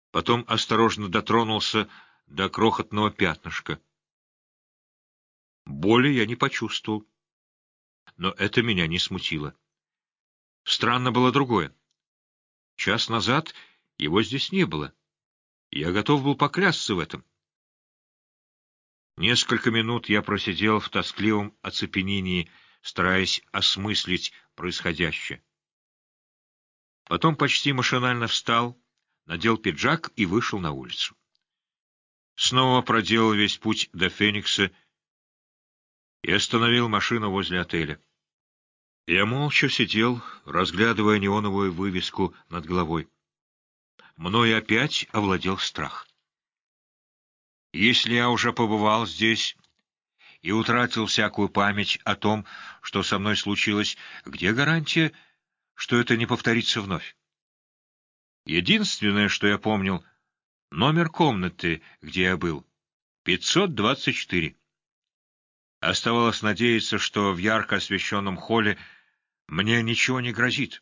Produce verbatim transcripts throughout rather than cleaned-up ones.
Потом осторожно дотронулся до крохотного пятнышка. Боли я не почувствовал, но это меня не смутило. Странно было другое. Час назад его здесь не было. Я готов был поклясться в этом. Несколько минут я просидел в тоскливом оцепенении, стараясь осмыслить происходящее. Потом почти машинально встал, надел пиджак и вышел на улицу. Снова проделал весь путь до Феникса и остановил машину возле отеля. Я молча сидел, разглядывая неоновую вывеску над головой. Мною опять овладел страх. Если я уже побывал здесь и утратил всякую память о том, что со мной случилось, где гарантия, что это не повторится вновь? Единственное, что я помнил, номер комнаты, где я был, пятьсот двадцать четыре. Оставалось надеяться, что в ярко освещенном холле мне ничего не грозит.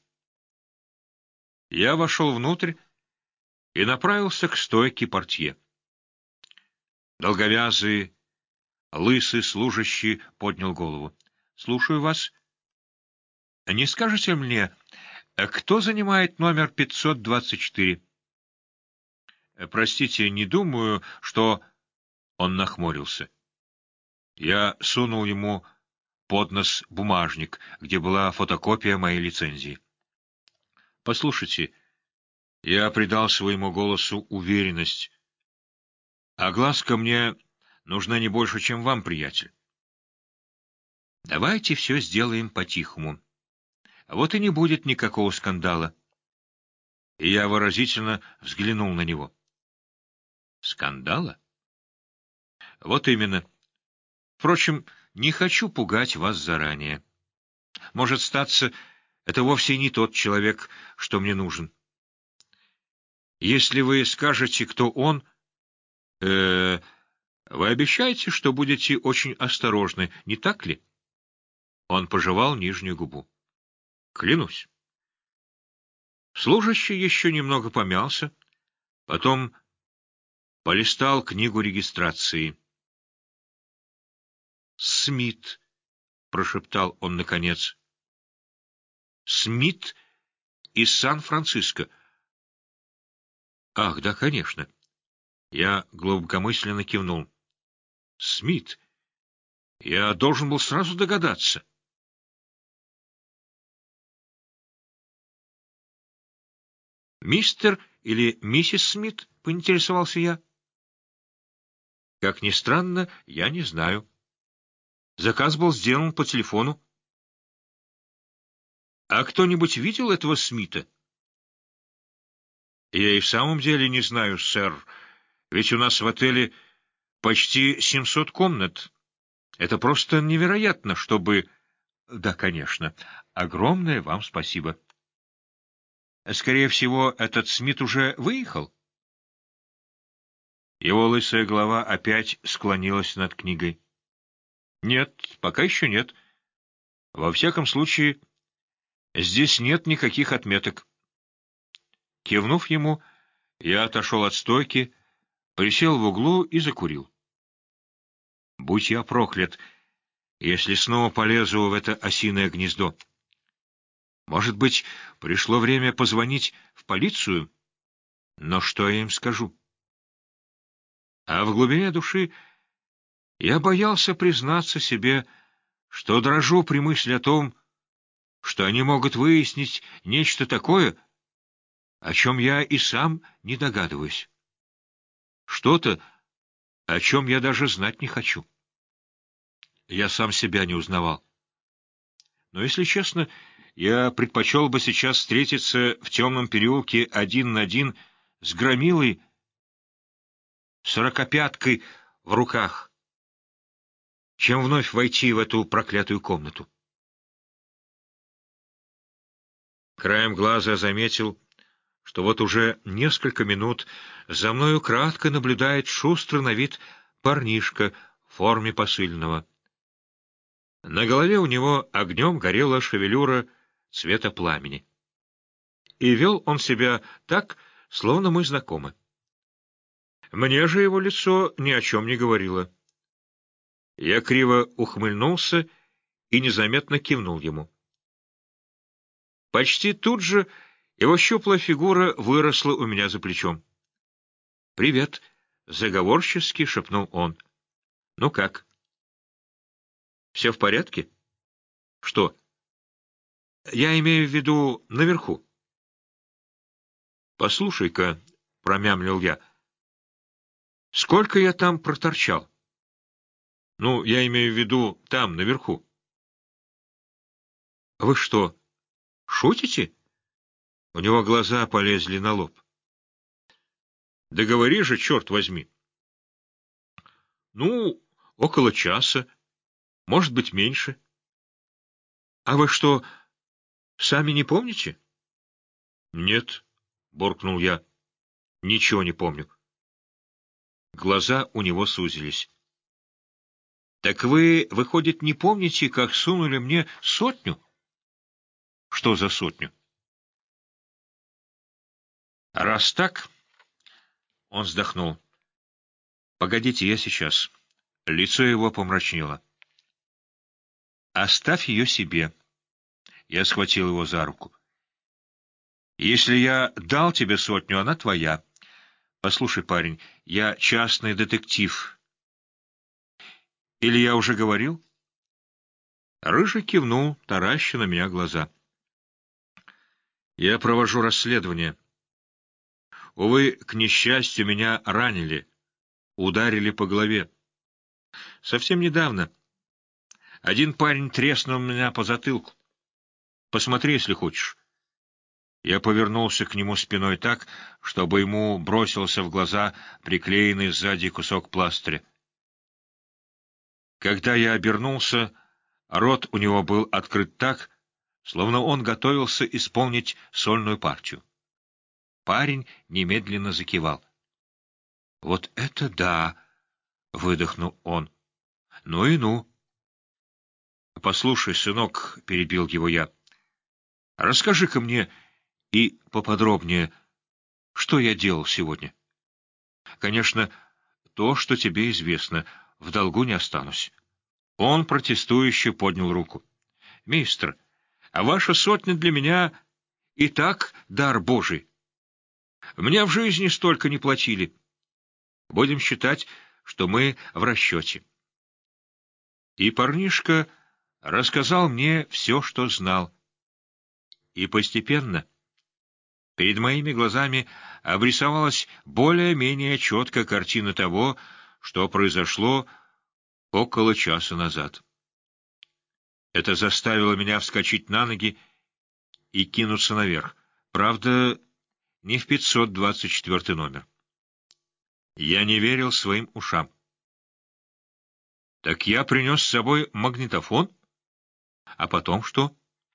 Я вошел внутрь и направился к стойке портье. Долговязый, лысый служащий поднял голову. — Слушаю вас. — Не скажете мне, кто занимает номер пятьсот двадцать четыре? — Простите, не думаю, что... Он нахмурился. Я сунул ему под нос бумажник, где была фотокопия моей лицензии. — Послушайте, я придал своему голосу уверенность. А глазка мне нужна не больше, чем вам, приятель. Давайте все сделаем по-тихому. Вот и не будет никакого скандала. И я выразительно взглянул на него. Скандала? Вот именно. Впрочем, не хочу пугать вас заранее. Может статься, это вовсе не тот человек, что мне нужен. Если вы скажете, кто он... Э, вы обещаете, что будете очень осторожны, не так ли? Он пожевал нижнюю губу. Клянусь. Служащий еще немного помялся, потом полистал книгу регистрации. «Смит», — прошептал он наконец. «Смит из Сан-Франциско». «Ах, да, конечно». Я глубокомысленно кивнул. «Смит. Я должен был сразу догадаться». «Мистер или миссис Смит?» — поинтересовался я. «Как ни странно, я не знаю. Заказ был сделан по телефону». «А кто-нибудь видел этого Смита?» «Я и в самом деле не знаю, сэр, ведь у нас в отеле почти семьсот комнат. Это просто невероятно, чтобы...» «Да, конечно. Огромное вам спасибо». «Скорее всего, этот Смит уже выехал?» Его лысая голова опять склонилась над книгой. «Нет, пока еще нет. Во всяком случае, здесь нет никаких отметок». Кивнув ему, я отошел от стойки, присел в углу и закурил. Будь я проклят, если снова полезу в это осиное гнездо. Может быть, пришло время позвонить в полицию? Но что я им скажу? А в глубине души я боялся признаться себе, что дрожу при мысли о том, что они могут выяснить нечто такое, о чем я и сам не догадываюсь. Что-то, о чем я даже знать не хочу. Я сам себя не узнавал. Но, если честно, я предпочел бы сейчас встретиться в темном переулке один на один с громилой, сорокопяткой в руках, чем вновь войти в эту проклятую комнату. Краем глаза заметил, что вот уже несколько минут за мною кратко наблюдает шустрый на вид парнишка в форме посыльного. На голове у него огнем горела шевелюра цвета пламени. И вел он себя так, словно мы знакомы. Мне же его лицо ни о чем не говорило. Я криво ухмыльнулся и незаметно кивнул ему. Почти тут же его щуплая фигура выросла у меня за плечом. — Привет, — заговорчески шепнул он. — Ну как? — Все в порядке? — Что? — Я имею в виду наверху. — Послушай-ка, — промямлил я, — сколько я там проторчал? — Ну, я имею в виду там, наверху. — Вы что, шутите? У него глаза полезли на лоб. — Да говори же, черт возьми. — Ну, около часа, может быть, меньше. — А вы что, сами не помните? — Нет, — буркнул я, — ничего не помню. Глаза у него сузились. — Так вы, выходит, не помните, как сунули мне сотню? — Что за сотню? — Раз так... — он вздохнул. — Погодите, я сейчас. Лицо его помрачнело. — Оставь ее себе. Я схватил его за руку. — Если я дал тебе сотню, она твоя. Послушай, парень, я частный детектив. Или я уже говорил? Рыжий кивнул, тараща на меня глаза. Я провожу расследование. Увы, к несчастью, меня ранили, ударили по голове. Совсем недавно. Один парень треснул меня по затылку. Посмотри, если хочешь. Я повернулся к нему спиной так, чтобы ему бросился в глаза приклеенный сзади кусок пластыря. Когда я обернулся, рот у него был открыт так, словно он готовился исполнить сольную партию. Парень немедленно закивал. — Вот это да! — выдохнул он. — Ну и ну! — Послушай, сынок, — перебил его я, — расскажи-ка мне и поподробнее, что я делал сегодня. Конечно, то, что тебе известно, в долгу не останусь. Он протестующе поднял руку. — Мистер, а ваша сотня для меня и так дар Божий. Мне в жизни столько не платили. Будем считать, что мы в расчете. И парнишка рассказал мне все, что знал. И постепенно перед моими глазами обрисовалась более-менее четкая картина того, что произошло около часа назад. Это заставило меня вскочить на ноги и кинуться наверх. Правда, не в пятьсот двадцать четвёртый номер. Я не верил своим ушам. Так я принес с собой магнитофон? А потом что?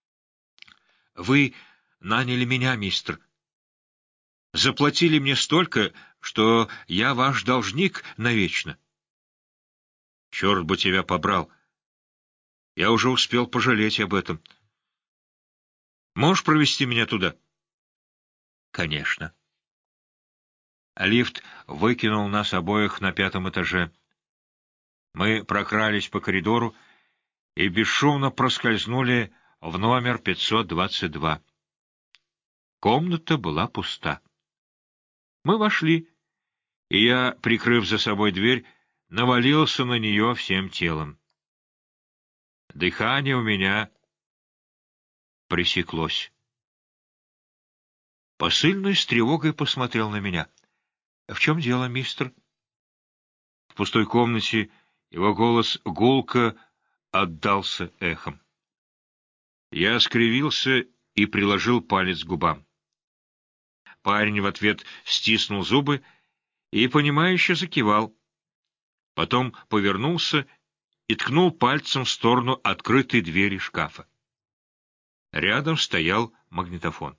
Вы наняли меня, мистер. Заплатили мне столько, что я ваш должник навечно. Черт бы тебя побрал. Я уже успел пожалеть об этом. Можешь провести меня туда? Конечно. Лифт выкинул нас обоих на пятом этаже. Мы прокрались по коридору и бесшумно проскользнули в номер пятьсот двадцать два. Комната была пуста. Мы вошли, и я, прикрыв за собой дверь, навалился на нее всем телом. Дыхание у меня пресеклось. Посыльный с тревогой посмотрел на меня. — В чем дело, мистер? В пустой комнате его голос гулко отдался эхом. Я скривился и приложил палец к губам. Парень в ответ стиснул зубы и, понимающе закивал. Потом повернулся и ткнул пальцем в сторону открытой двери шкафа. Рядом стоял магнитофон.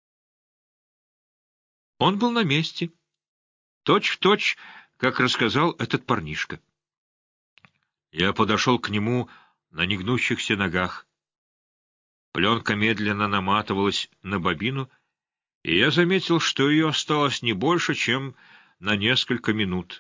Он был на месте, точь-в-точь, как рассказал этот парнишка. Я подошел к нему на негнущихся ногах. Пленка медленно наматывалась на бобину, и я заметил, что ее осталось не больше, чем на несколько минут.